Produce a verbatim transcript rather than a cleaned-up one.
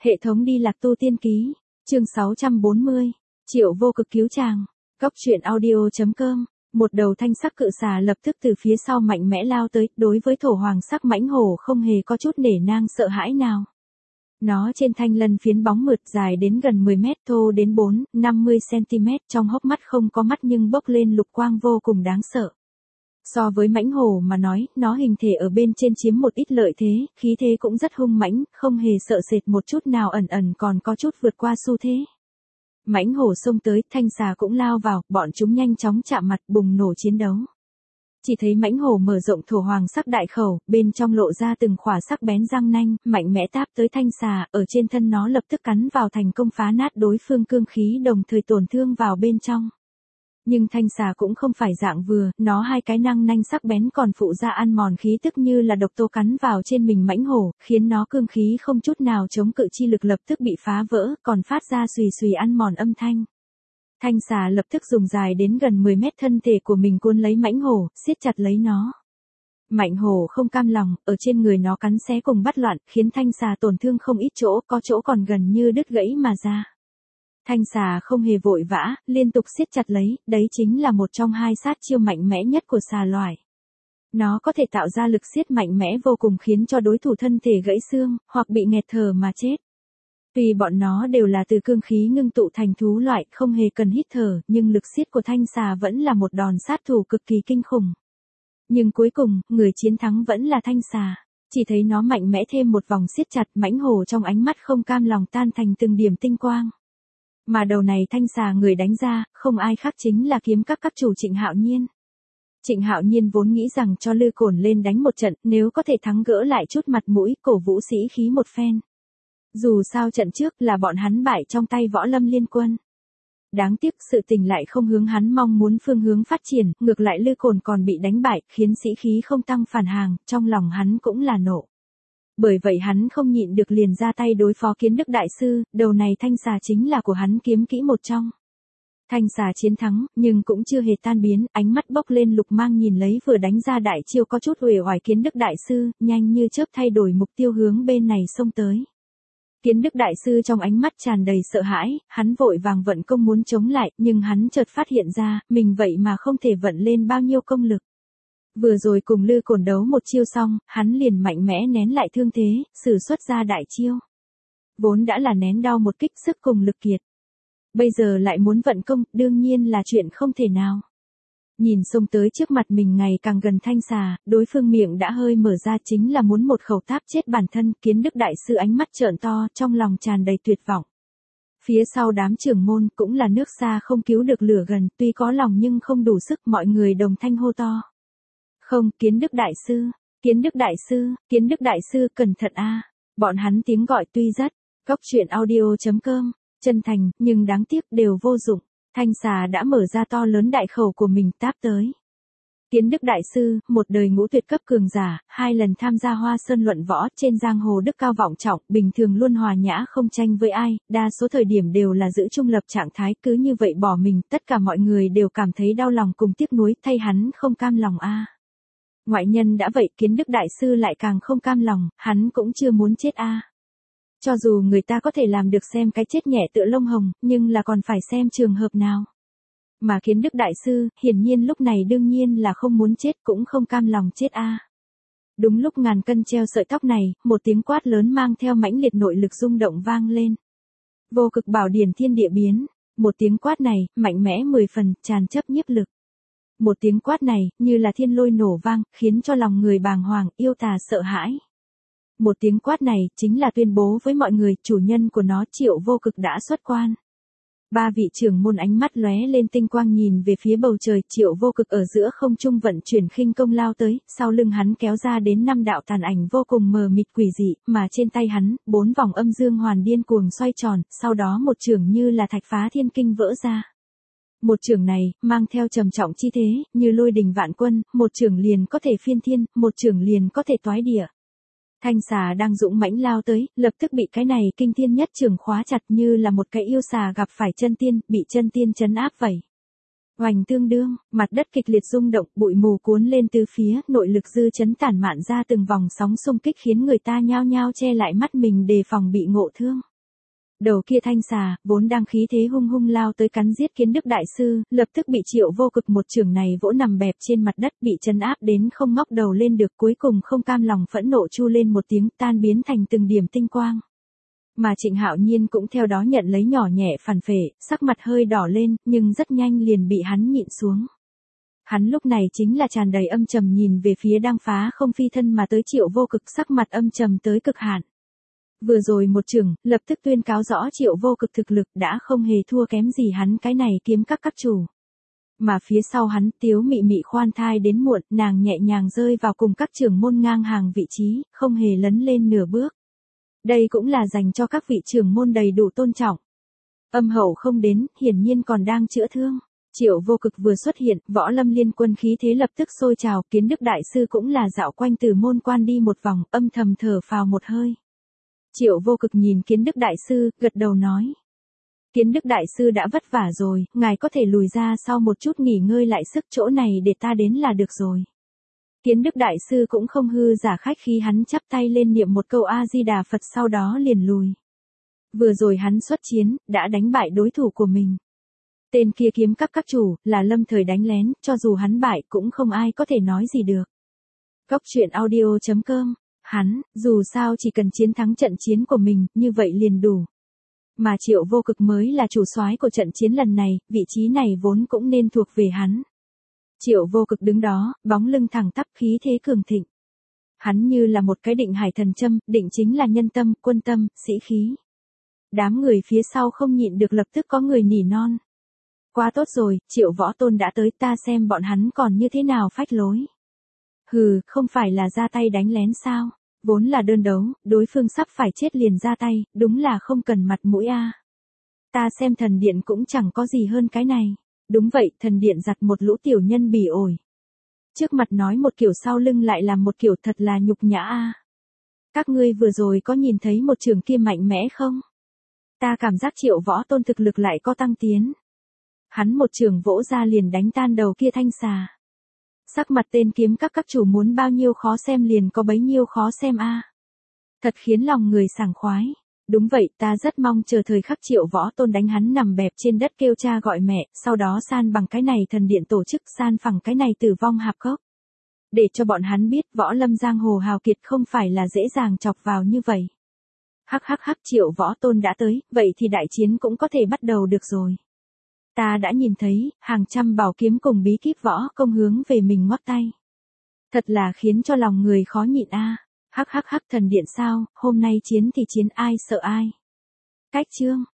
Hệ thống đi lạc tu tiên ký, chương sáu trăm bốn mươi, Triệu Vô Cực cứu chàng. Cốc truyện audio.com. Một đầu thanh sắc cự xà lập tức từ phía sau mạnh mẽ lao tới, đối với thổ hoàng sắc mãnh hổ không hề có chút nể nang sợ hãi nào. Nó trên thanh lân phiến bóng mượt dài đến gần mười mét, thô đến bốn đến năm mươi xăng-ti-mét, trong hốc mắt không có mắt nhưng bốc lên lục quang vô cùng đáng sợ. So với mãnh hổ mà nói, nó hình thể ở bên trên chiếm một ít lợi thế, khí thế cũng rất hung mãnh, không hề sợ sệt một chút nào, ẩn ẩn còn có chút vượt qua xu thế. Mãnh hổ xông tới, thanh xà cũng lao vào, bọn chúng nhanh chóng chạm mặt, bùng nổ chiến đấu. Chỉ thấy mãnh hổ mở rộng thổ hoàng sắc đại khẩu, bên trong lộ ra từng khỏa sắc bén răng nanh, mạnh mẽ táp tới thanh xà, ở trên thân nó lập tức cắn vào, thành công phá nát đối phương cương khí, đồng thời tổn thương vào bên trong. Nhưng thanh xà cũng không phải dạng vừa, nó hai cái răng nanh sắc bén còn phụ ra ăn mòn khí tức như là độc tố cắn vào trên mình mãnh hổ, khiến nó cương khí không chút nào chống cự, chi lực lập tức bị phá vỡ, còn phát ra xùy xùy ăn mòn âm thanh. Thanh xà lập tức dùng dài đến gần mười mét thân thể của mình cuốn lấy mãnh hổ, siết chặt lấy nó. Mãnh hổ không cam lòng, ở trên người nó cắn xé cùng bắt loạn, khiến thanh xà tổn thương không ít chỗ, có chỗ còn gần như đứt gãy mà ra. Thanh xà không hề vội vã, liên tục siết chặt lấy, đấy chính là một trong hai sát chiêu mạnh mẽ nhất của xà loài. Nó có thể tạo ra lực siết mạnh mẽ vô cùng, khiến cho đối thủ thân thể gãy xương, hoặc bị nghẹt thở mà chết. Tuy bọn nó đều là từ cương khí ngưng tụ thành thú loại, không hề cần hít thở, nhưng lực siết của thanh xà vẫn là một đòn sát thủ cực kỳ kinh khủng. Nhưng cuối cùng, người chiến thắng vẫn là thanh xà. Chỉ thấy nó mạnh mẽ thêm một vòng siết chặt, mãnh hổ trong ánh mắt không cam lòng tan thành từng điểm tinh quang. Mà đầu này thanh xà người đánh ra, không ai khác chính là kiếm các các chủ Trịnh Hạo Nhiên. Trịnh Hạo Nhiên vốn nghĩ rằng cho Lư Cổn lên đánh một trận, nếu có thể thắng gỡ lại chút mặt mũi, cổ vũ sĩ khí một phen. Dù sao trận trước là bọn hắn bại trong tay Võ Lâm Liên Quân. Đáng tiếc sự tình lại không hướng hắn mong muốn phương hướng phát triển, ngược lại Lư Cổn còn bị đánh bại, khiến sĩ khí không tăng phản hàng, trong lòng hắn cũng là nộ. Bởi vậy hắn không nhịn được liền ra tay đối phó Kiến Đức Đại Sư, đầu này thanh xà chính là của hắn kiếm kỹ một trong. Thanh xà chiến thắng, nhưng cũng chưa hề tan biến, ánh mắt bốc lên lục mang nhìn lấy vừa đánh ra đại chiêu có chút uể oải Kiến Đức Đại Sư, nhanh như chớp thay đổi mục tiêu hướng bên này xông tới. Kiến Đức Đại Sư trong ánh mắt tràn đầy sợ hãi, hắn vội vàng vận công muốn chống lại, nhưng hắn chợt phát hiện ra, mình vậy mà không thể vận lên bao nhiêu công lực. Vừa rồi cùng Lư Cổn đấu một chiêu xong, hắn liền mạnh mẽ nén lại thương thế, sử xuất ra đại chiêu. Vốn đã là nén đau một kích, sức cùng lực kiệt. Bây giờ lại muốn vận công, đương nhiên là chuyện không thể nào. Nhìn xông tới trước mặt mình ngày càng gần thanh xà, đối phương miệng đã hơi mở ra, chính là muốn một khẩu táp chết bản thân. Kiến Đức Đại Sư ánh mắt trợn to, trong lòng tràn đầy tuyệt vọng. Phía sau đám trưởng môn cũng là nước xa không cứu được lửa gần, tuy có lòng nhưng không đủ sức, mọi người đồng thanh hô to. Không, Kiến Đức Đại Sư, Kiến Đức Đại Sư, Kiến Đức Đại Sư, cẩn thận a. Bọn hắn tiếng gọi tuy rất, cốc truyện audio.com, chân thành, nhưng đáng tiếc đều vô dụng. Thanh xà đã mở ra to lớn đại khẩu của mình táp tới. Kiến Đức Đại Sư, một đời ngũ tuyệt cấp cường giả, hai lần tham gia Hoa Sơn luận võ, trên giang hồ đức cao vọng trọng, bình thường luôn hòa nhã không tranh với ai, đa số thời điểm đều là giữ trung lập trạng thái, cứ như vậy bỏ mình, tất cả mọi người đều cảm thấy đau lòng cùng tiếc nuối, thay hắn không cam lòng a. Ngoại nhân đã vậy, Kiến Đức Đại Sư lại càng không cam lòng, hắn cũng chưa muốn chết a. Cho dù người ta có thể làm được xem cái chết nhẹ tựa lông hồng, nhưng là còn phải xem trường hợp nào. Mà Kiến Đức Đại Sư, hiển nhiên lúc này đương nhiên là không muốn chết, cũng không cam lòng chết a. Đúng lúc ngàn cân treo sợi tóc này, một tiếng quát lớn mang theo mãnh liệt nội lực rung động vang lên. Vô Cực Bảo Điển thiên địa biến, một tiếng quát này, mạnh mẽ mười phần, tràn chấp nhiếp lực. Một tiếng quát này, như là thiên lôi nổ vang, khiến cho lòng người bàng hoàng, yêu tà sợ hãi. Một tiếng quát này, chính là tuyên bố với mọi người, chủ nhân của nó Triệu Vô Cực đã xuất quan. Ba vị trưởng môn ánh mắt lóe lên tinh quang nhìn về phía bầu trời, Triệu Vô Cực ở giữa không trung vận chuyển khinh công lao tới, sau lưng hắn kéo ra đến năm đạo tàn ảnh vô cùng mờ mịt quỷ dị, mà trên tay hắn, bốn vòng âm dương hoàn điên cuồng xoay tròn, sau đó một chưởng như là thạch phá thiên kinh vỡ ra. Một chưởng này, mang theo trầm trọng chi thế, như lôi đình vạn quân, một chưởng liền có thể phiên thiên, một chưởng liền có thể toái địa. Thanh xà đang dũng mãnh lao tới, lập tức bị cái này kinh thiên nhất chưởng khóa chặt như là một cái yêu xà gặp phải chân tiên, bị chân tiên trấn áp vậy. Oành tương đương, mặt đất kịch liệt rung động, bụi mù cuốn lên từ phía, nội lực dư chấn tản mạn ra từng vòng sóng xung kích khiến người ta nhao nhao che lại mắt mình đề phòng bị ngộ thương. Đầu kia thanh xà, vốn đang khí thế hung hung lao tới cắn giết Kiến Đức đại sư, lập tức bị Triệu Vô Cực một chưởng này vỗ nằm bẹp trên mặt đất, bị trấn áp đến không ngóc đầu lên được, cuối cùng không cam lòng phẫn nộ chu lên một tiếng, tan biến thành từng điểm tinh quang. Mà Trịnh Hạo Nhiên cũng theo đó nhận lấy nhỏ nhẹ phản phệ, sắc mặt hơi đỏ lên, nhưng rất nhanh liền bị hắn nhịn xuống. Hắn lúc này chính là tràn đầy âm trầm nhìn về phía đang phá không phi thân mà tới Triệu Vô Cực, sắc mặt âm trầm tới cực hạn. Vừa rồi một chưởng, lập tức tuyên cáo rõ Triệu Vô Cực thực lực đã không hề thua kém gì hắn cái này kiếm các các chủ. Mà phía sau hắn, Tiếu Mị Mị khoan thai đến muộn, nàng nhẹ nhàng rơi vào cùng các trưởng môn ngang hàng vị trí, không hề lấn lên nửa bước. Đây cũng là dành cho các vị trưởng môn đầy đủ tôn trọng. Âm Hậu không đến, hiển nhiên còn đang chữa thương. Triệu Vô Cực vừa xuất hiện, Võ Lâm liên quân khí thế lập tức sôi trào, Kiến Đức đại sư cũng là dạo quanh từ môn quan đi một vòng, âm thầm thở phào một hơi. Triệu Vô Cực nhìn Kiến Đức đại sư, gật đầu nói: Kiến Đức đại sư đã vất vả rồi, ngài có thể lùi ra sau một chút nghỉ ngơi lại sức, chỗ này để ta đến là được rồi. Kiến Đức đại sư cũng không hư giả khách khi hắn chắp tay lên niệm một câu A Di Đà Phật, sau đó liền lùi. Vừa rồi hắn xuất chiến, đã đánh bại đối thủ của mình. Tên kia kiếm các các chủ, là lâm thời đánh lén, cho dù hắn bại cũng không ai có thể nói gì được. Góc truyện audio chấm com. Hắn, dù sao chỉ cần chiến thắng trận chiến của mình, như vậy liền đủ. Mà Triệu Vô Cực mới là chủ soái của trận chiến lần này, vị trí này vốn cũng nên thuộc về hắn. Triệu Vô Cực đứng đó, bóng lưng thẳng tắp, khí thế cường thịnh. Hắn như là một cái định hải thần châm, định chính là nhân tâm, quân tâm, sĩ khí. Đám người phía sau không nhịn được lập tức có người nỉ non. Quá tốt rồi, Triệu Võ Tôn đã tới, ta xem bọn hắn còn như thế nào phách lối. Hừ, không phải là ra tay đánh lén sao? Vốn là đơn đấu, đối phương sắp phải chết liền ra tay, đúng là không cần mặt mũi a. Ta xem thần điện cũng chẳng có gì hơn cái này. Đúng vậy, thần điện giặt một lũ tiểu nhân bỉ ổi. Trước mặt nói một kiểu sau lưng lại làm một kiểu, thật là nhục nhã a. Các ngươi vừa rồi có nhìn thấy một trường kia mạnh mẽ không? Ta cảm giác Triệu Võ Tôn thực lực lại có tăng tiến. Hắn một trường vỗ ra liền đánh tan đầu kia thanh xà. Sắc mặt tên kiếm các các chủ muốn bao nhiêu khó xem liền có bấy nhiêu khó xem a. Thật khiến lòng người sảng khoái. Đúng vậy, ta rất mong chờ thời khắc Triệu Võ Tôn đánh hắn nằm bẹp trên đất kêu cha gọi mẹ, sau đó san bằng cái này thần điện tổ chức, san phẳng cái này tử vong hạp cốc. Để cho bọn hắn biết Võ Lâm giang hồ hào kiệt không phải là dễ dàng chọc vào như vậy. Hắc hắc hắc, Triệu Võ Tôn đã tới, vậy thì đại chiến cũng có thể bắt đầu được rồi. Ta đã nhìn thấy, hàng trăm bảo kiếm cùng bí kíp võ công hướng về mình ngoắc tay. Thật là khiến cho lòng người khó nhịn a. Hắc hắc hắc, thần điện sao, hôm nay chiến thì chiến, ai sợ ai. Cách chương.